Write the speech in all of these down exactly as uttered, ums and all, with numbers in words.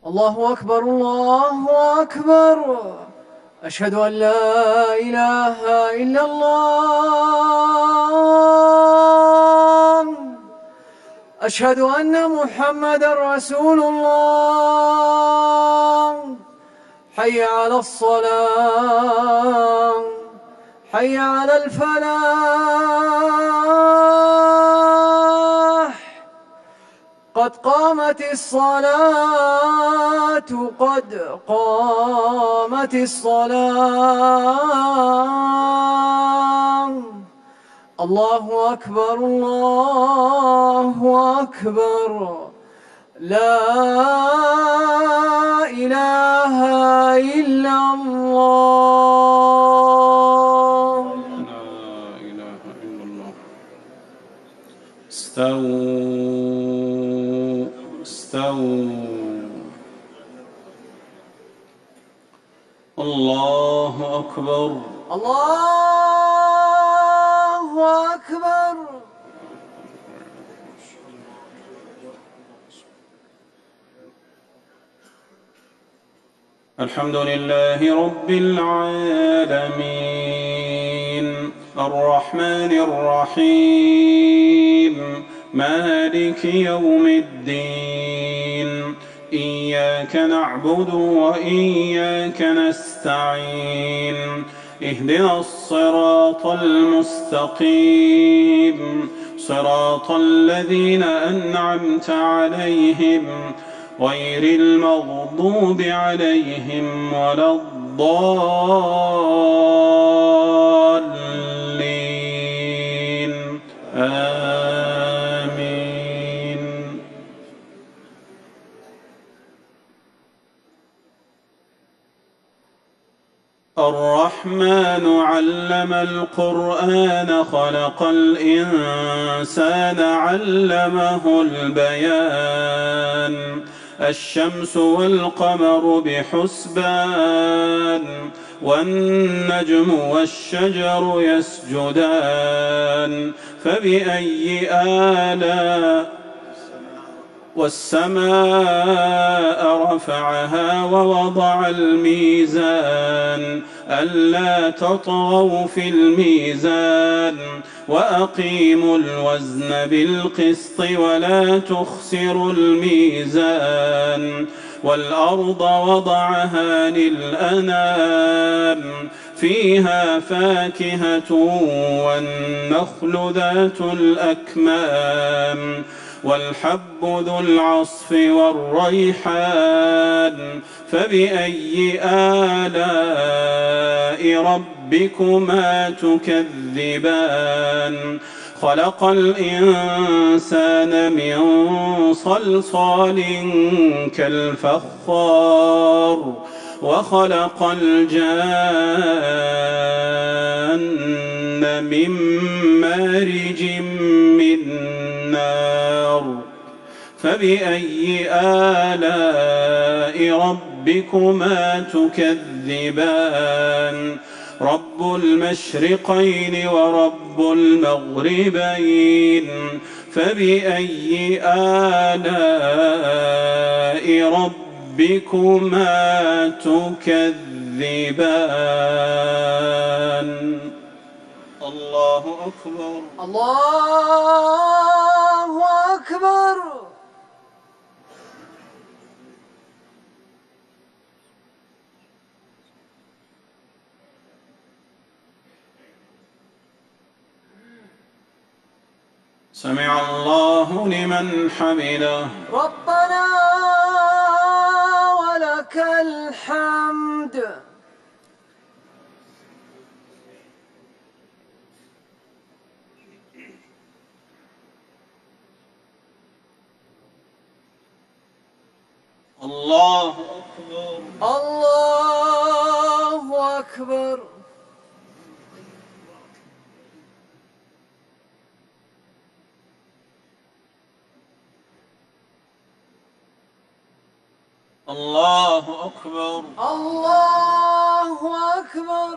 الله أكبر الله أكبر. أشهد أن لا إله إلا الله. أشهد أن محمدًا رسول الله. حي على الصلاة، حي على الفلاح. قد قامت الصلاة، قد قامت الصلاة. الله أكبر الله أكبر. لا إله إلا الله. لا إله إلا الله. استووا استووا. الله أكبر الله أكبر. الحمد لله رب العالمين الرحمن الرحيم مالك يوم الدين. إياك نعبد وإياك نستعين. اهدنا الصراط المستقيم صراط الذين أنعمت عليهم غير المغضوب عليهم ولا الضالين. آمين. الرحمن علم القرآن خلق الإنسان علمه البيان. الشمس والقمر بحسبان والنجم والشجر يسجدان. فبأي آلاء والسماء رفعها ووضع الميزان ألا تطغوا في الميزان وأقيموا الوزن بالقسط ولا تخسروا الميزان. والأرض وضعها للأنام فيها فاكهة والنخل ذات الأكمام والحب ذو العصف والريحان. فبأي آلاء ربكما تكذبان. خلق الإنسان من صلصال كالفخار وخلق الجان من مارج من نار. فبأي آلاء ربكما تكذبان. رب المشرقين ورب المغربين. فبأي آلاء ربكما تكذبان. الله أكبر الله أكبر. سمع الله لمن حمده. ربنا ولك الحمد. الله أكبر الله أكبر. الله أكبر الله أكبر.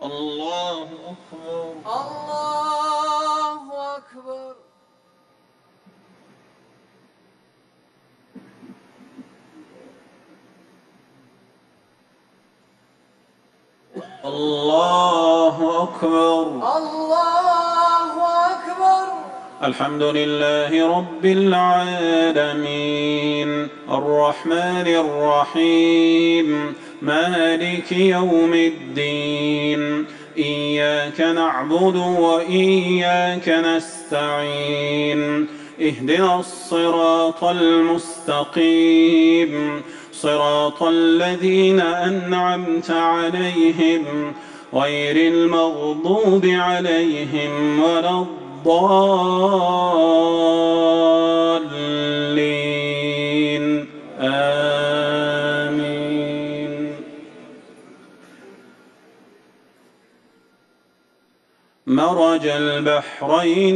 الله أكبر. الله أكبر. الله أكبر. الله أكبر. الحمد لله رب العالمين الرحمن الرحيم مالك يوم الدين إياك نعبد وإياك نستعين اهدنا الصراط المستقيم صراط الذين أنعمت عليهم غير المغضوب عليهم ولا الضالين آمين. مرج البحرين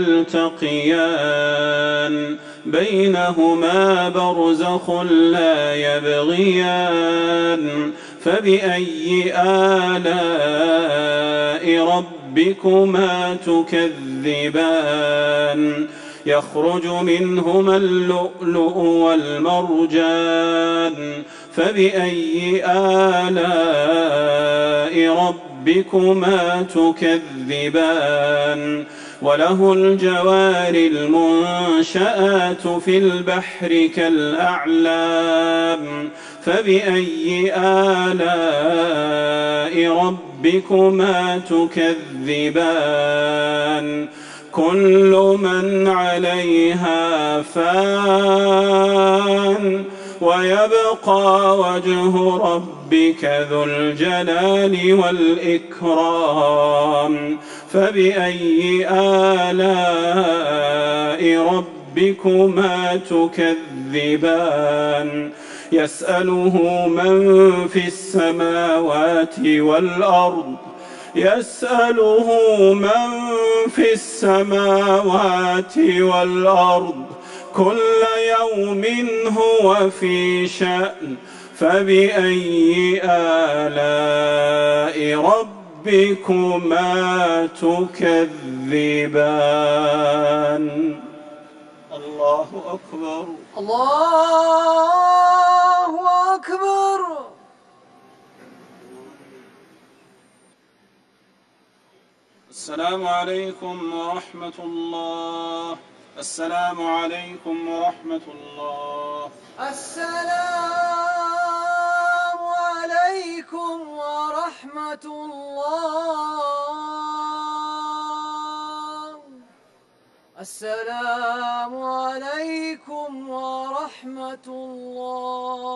يلتقيان بينهما برزخ لا يبغيان فبأي آلاء ربكما تكذبان يخرج منهما اللؤلؤ والمرجان فبأي آلاء ربكما تكذبان وله الجوار المنشآت في البحر كالأعلام فبأي آلاء ربكما تكذبان كل من عليها فان ويبقى وجه ربك ذو الجلال والإكرام فبأي آلاء ربكما تكذبان يسأله من في السماوات والأرض يسأله من في السماوات والأرض كل يوم هو في شأن فبأي آلاء ربكما تكذبان. الله أكبر. الله أكبر. السلام عليكم ورحمة الله. السلام عليكم ورحمة الله. السلام عليكم ورحمة الله. السلام عليكم ورحمة الله.